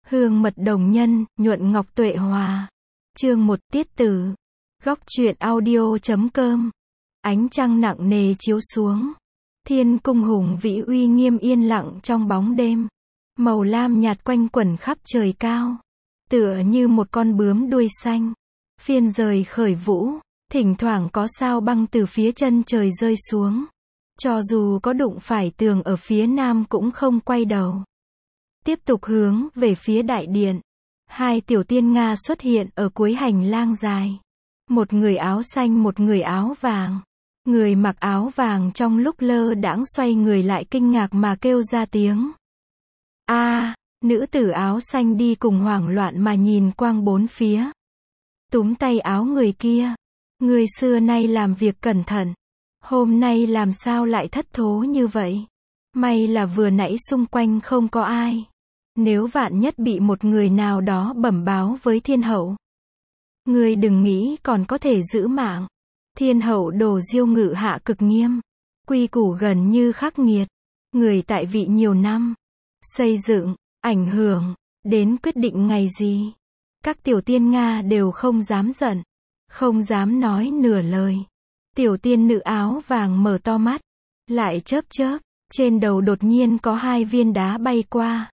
Hương mật đồng nhân, nhuận ngọc tuệ hòa. Chương 1 tiết tử. Góc truyện audio.com. Ánh trăng nặng nề chiếu xuống. Thiên cung hùng vĩ uy nghiêm yên lặng trong bóng đêm. Màu lam nhạt quanh quẩn khắp trời cao. Tựa như một con bướm đuôi xanh. Phiên rời khởi vũ. Thỉnh thoảng có sao băng từ phía chân trời rơi xuống. Cho dù có đụng phải tường ở phía nam cũng không quay đầu. Tiếp tục hướng về phía đại điện. Hai tiểu tiên Nga xuất hiện ở cuối hành lang dài. Một người áo xanh, một người áo vàng. Người mặc áo vàng trong lúc lơ đãng xoay người lại kinh ngạc mà kêu ra tiếng. A, nữ tử áo xanh đi cùng hoảng loạn mà nhìn quang bốn phía. Túm tay áo người kia. Người xưa nay làm việc cẩn thận. Hôm nay làm sao lại thất thố như vậy? May là vừa nãy xung quanh không có ai. Nếu vạn nhất bị một người nào đó bẩm báo với thiên hậu. Người đừng nghĩ còn có thể giữ mạng. Thiên hậu Đồ Diêu ngự hạ cực nghiêm. Quy củ gần như khắc nghiệt. Người tại vị nhiều năm. Xây dựng, ảnh hưởng, đến quyết định ngày gì. Các tiểu tiên Nga đều không dám giận. Không dám nói nửa lời. Tiểu tiên nữ áo vàng mở to mắt. Lại chớp chớp. Trên đầu đột nhiên có hai viên đá bay qua.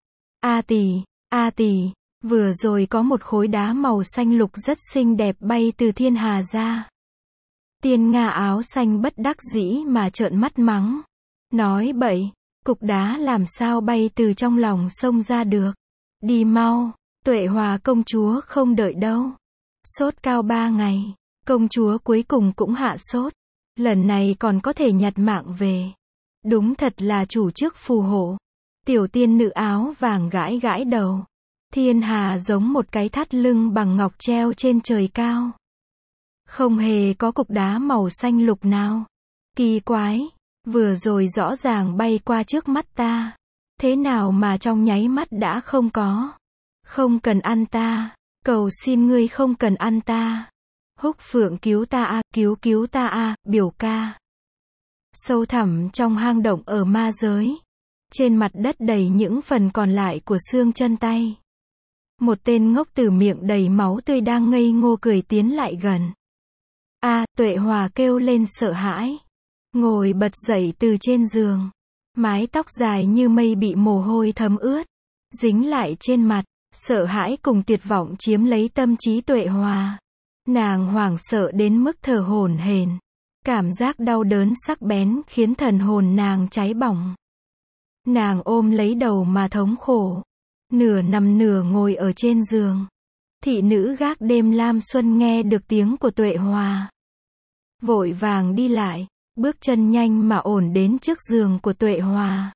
A tỷ, vừa rồi có một khối đá màu xanh lục rất xinh đẹp bay từ thiên hà ra. Tiên Nga áo xanh bất đắc dĩ mà trợn mắt mắng. Nói bậy, cục đá làm sao bay từ trong lòng sông ra được. Đi mau, Tuệ Hòa công chúa không đợi đâu. Sốt cao 3 ngày, công chúa cuối cùng cũng hạ sốt. Lần này còn có thể nhặt mạng về. Đúng thật là chủ trước phù hộ. Tiểu tiên nữ áo vàng gãi gãi đầu. Thiên hà giống một cái thắt lưng bằng ngọc treo trên trời cao. Không hề có cục đá màu xanh lục nào. Kỳ quái, vừa rồi rõ ràng bay qua trước mắt ta. Thế nào mà trong nháy mắt đã không có. Không cần ăn ta, cầu xin ngươi không cần ăn ta. Húc Phượng cứu ta a, cứu ta a, biểu ca. Sâu thẳm trong hang động ở ma giới. Trên mặt đất đầy những phần còn lại của xương chân tay. Một tên ngốc tử miệng đầy máu tươi đang ngây ngô cười tiến lại gần. A, Tuệ Hòa kêu lên sợ hãi. Ngồi bật dậy từ trên giường. Mái tóc dài như mây bị mồ hôi thấm ướt. Dính lại trên mặt. Sợ hãi cùng tuyệt vọng chiếm lấy tâm trí Tuệ Hòa. Nàng hoảng sợ đến mức thở hổn hển. Cảm giác đau đớn sắc bén khiến thần hồn nàng cháy bỏng. Nàng ôm lấy đầu mà thống khổ. Nửa nằm nửa ngồi ở trên giường. Thị nữ gác đêm Lam Xuân nghe được tiếng của Tuệ Hòa. Vội vàng đi lại, bước chân nhanh mà ổn đến trước giường của Tuệ Hòa.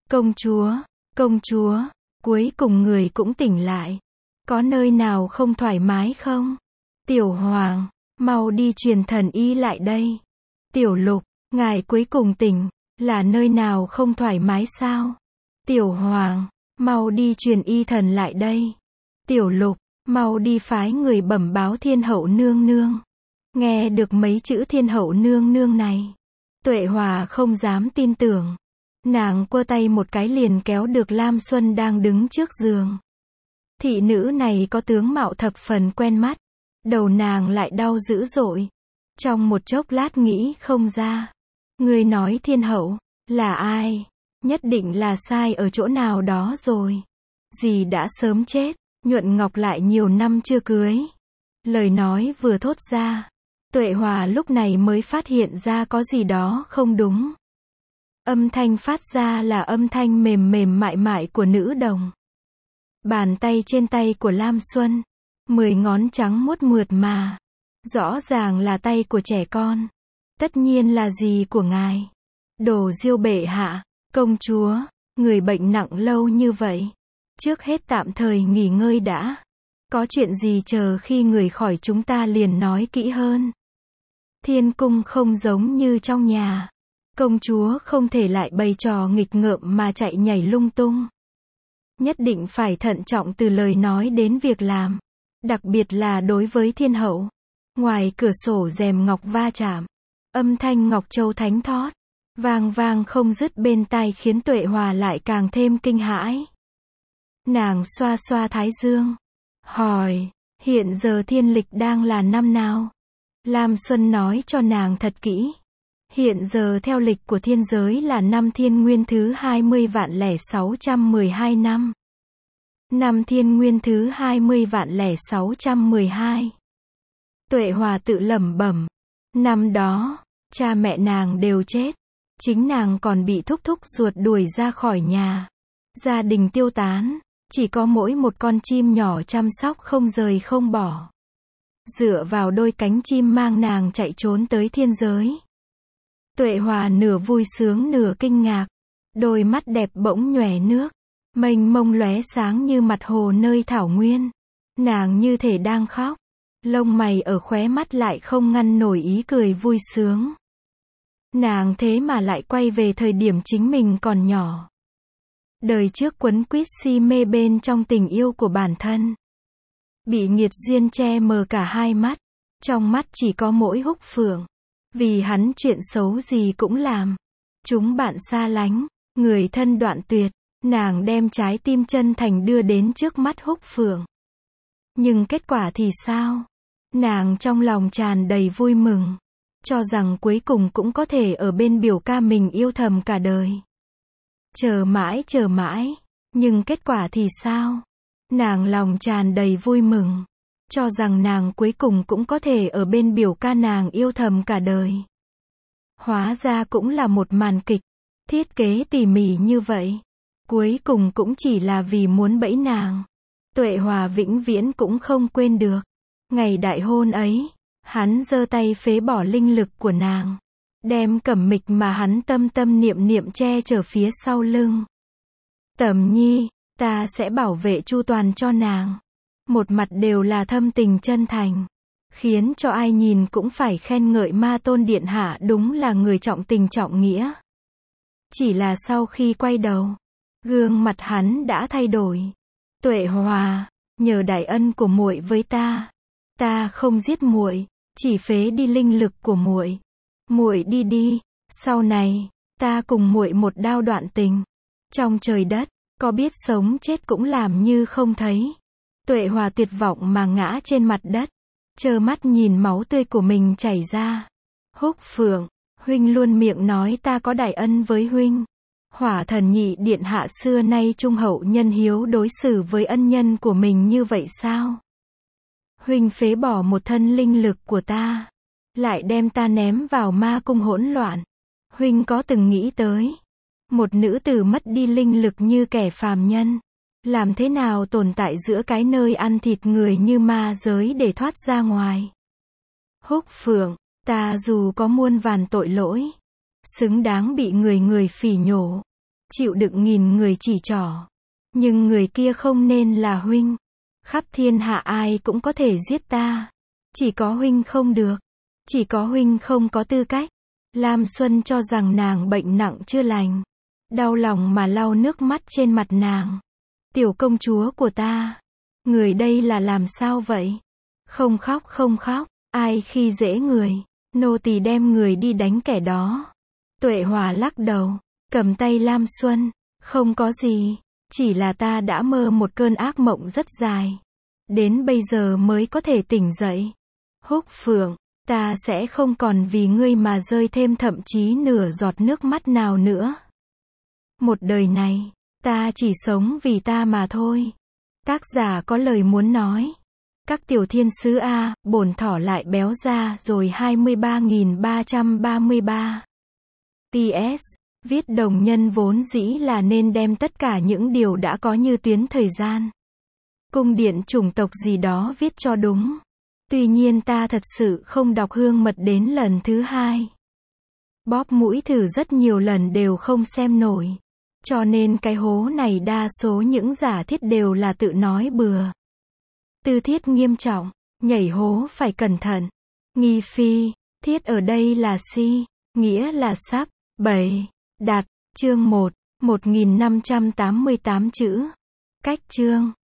Công chúa, cuối cùng người cũng tỉnh lại. Có nơi nào không thoải mái không? Tiểu Hoàng, mau đi truyền thần y lại đây. Tiểu Lục, ngài cuối cùng tỉnh, là nơi nào không thoải mái sao? Tiểu Hoàng, mau đi truyền y thần lại đây. Tiểu Lục, mau đi phái người bẩm báo thiên hậu nương nương. Nghe được mấy chữ thiên hậu nương nương này. Tuệ Hòa không dám tin tưởng. Nàng quơ tay một cái liền kéo được Lam Xuân đang đứng trước giường. Thị nữ này có tướng mạo thập phần quen mắt. Đầu nàng lại đau dữ dội. Trong một chốc lát nghĩ không ra. Người nói thiên hậu, là ai? Nhất định là sai ở chỗ nào đó rồi. Dì đã sớm chết, Nhuận Ngọc lại nhiều năm chưa cưới. Lời nói vừa thốt ra. Tuệ Hòa lúc này mới phát hiện ra có gì đó không đúng. Âm thanh phát ra là âm thanh mềm mềm mại mại của nữ đồng. Bàn tay trên tay của Lam Xuân. 10 ngón trắng muốt mượt mà. Rõ ràng là tay của trẻ con. Tất nhiên là gì của ngài. Đồ Diêu bệ hạ, công chúa, người bệnh nặng lâu như vậy. Trước hết tạm thời nghỉ ngơi đã. Có chuyện gì chờ khi người khỏi chúng ta liền nói kỹ hơn. Thiên cung không giống như trong nhà. Công chúa không thể lại bày trò nghịch ngợm mà chạy nhảy lung tung. Nhất định phải thận trọng từ lời nói đến việc làm. Đặc biệt là đối với thiên hậu. Ngoài cửa sổ rèm ngọc va chạm. Âm thanh ngọc châu thánh thót. Vang vang không dứt bên tai khiến Tuệ Hòa lại càng thêm kinh hãi. Nàng xoa xoa thái dương. Hỏi, hiện giờ thiên lịch đang là năm nào? Lam Xuân nói cho nàng thật kỹ. Hiện giờ theo lịch của thiên giới là năm Thiên Nguyên thứ 20.612 năm. Năm Thiên Nguyên thứ 20.612. Tuệ Hòa tự lẩm bẩm. Năm đó, cha mẹ nàng đều chết. Chính nàng còn bị thúc thúc ruột đuổi ra khỏi nhà. Gia đình tiêu tán. Chỉ có mỗi một con chim nhỏ chăm sóc không rời không bỏ. Dựa vào đôi cánh chim mang nàng chạy trốn tới thiên giới. Tuệ Hòa nửa vui sướng nửa kinh ngạc. Đôi mắt đẹp bỗng nhòe nước. Mênh mông lóe sáng như mặt hồ nơi thảo nguyên. Nàng như thể đang khóc. Lông mày ở khóe mắt lại không ngăn nổi ý cười vui sướng. Nàng thế mà lại quay về thời điểm chính mình còn nhỏ. Đời trước quấn quýt si mê bên trong tình yêu của bản thân. Bị nghiệt duyên che mờ cả hai mắt. Trong mắt chỉ có mỗi Húc Phượng. Vì hắn chuyện xấu gì cũng làm. Chúng bạn xa lánh. Người thân đoạn tuyệt. Nàng đem trái tim chân thành đưa đến trước mắt Húc Phượng. Nhưng kết quả thì sao? Nàng trong lòng tràn đầy vui mừng. Cho rằng cuối cùng cũng có thể ở bên biểu ca mình yêu thầm cả đời. Chờ mãi. Nhưng kết quả thì sao? Nàng lòng tràn đầy vui mừng. Cho rằng nàng cuối cùng cũng có thể ở bên biểu ca nàng yêu thầm cả đời. Hóa ra cũng là một màn kịch. Thiết kế tỉ mỉ như vậy. Cuối cùng cũng chỉ là vì muốn bẫy nàng. Tuệ Hòa vĩnh viễn cũng không quên được. Ngày đại hôn ấy, hắn giơ tay phế bỏ linh lực của nàng. Đem cẩm mịch mà hắn tâm tâm niệm niệm che chở phía sau lưng. Tầm Nhi, ta sẽ bảo vệ chu toàn cho nàng. Một mặt đều là thâm tình chân thành. Khiến cho ai nhìn cũng phải khen ngợi Ma Tôn Điện Hạ đúng là người trọng tình trọng nghĩa. Chỉ là sau khi quay đầu, gương mặt hắn đã thay đổi. Tuệ Hòa, nhờ đại ân của muội với ta không giết muội, chỉ phế đi linh lực của muội. Muội đi đi, sau này ta cùng muội một đao đoạn tình. Trong trời đất, có biết sống chết cũng làm như không thấy. Tuệ Hòa tuyệt vọng mà ngã trên mặt đất, trơ mắt nhìn máu tươi của mình chảy ra. Húc Phượng, huynh luôn miệng nói ta có đại ân với huynh. Hỏa Thần Nhị Điện Hạ xưa nay trung hậu nhân hiếu đối xử với ân nhân của mình như vậy sao? Huynh phế bỏ một thân linh lực của ta, lại đem ta ném vào ma cung hỗn loạn. Huynh có từng nghĩ tới, một nữ tử mất đi linh lực như kẻ phàm nhân, làm thế nào tồn tại giữa cái nơi ăn thịt người như ma giới để thoát ra ngoài? Húc Phượng, ta dù có muôn vàn tội lỗi, xứng đáng bị người phỉ nhổ, chịu đựng nghìn người chỉ trỏ, nhưng người kia không nên là huynh. Khắp thiên hạ ai cũng có thể giết ta, chỉ có huynh không được, chỉ có huynh không có tư cách. Lam Xuân cho rằng nàng bệnh nặng chưa lành, đau lòng mà lau nước mắt trên mặt nàng. Tiểu công chúa của ta, người đây là làm sao vậy? Không khóc, ai khi dễ người, nô tỳ đem người đi đánh kẻ đó. Tuệ Hòa lắc đầu, cầm tay Lam Xuân, không có gì, chỉ là ta đã mơ một cơn ác mộng rất dài. Đến bây giờ mới có thể tỉnh dậy. Húc Phượng, ta sẽ không còn vì ngươi mà rơi thêm thậm chí nửa giọt nước mắt nào nữa. Một đời này, ta chỉ sống vì ta mà thôi. Tác giả có lời muốn nói. Các tiểu thiên sứ A, bổn thỏ lại béo ra rồi 23.333. PS, viết đồng nhân vốn dĩ là nên đem tất cả những điều đã có như tuyến thời gian. Cung điện chủng tộc gì đó viết cho đúng. Tuy nhiên ta thật sự không đọc Hương Mật đến lần thứ 2. Bóp mũi thử rất nhiều lần đều không xem nổi. Cho nên cái hố này đa số những giả thiết đều là tự nói bừa. Tư thiết nghiêm trọng, nhảy hố phải cẩn thận. Nghi phi, thiết ở đây là si, nghĩa là sắp. 7. Đạt, chương 1, 1588 chữ. Cách chương.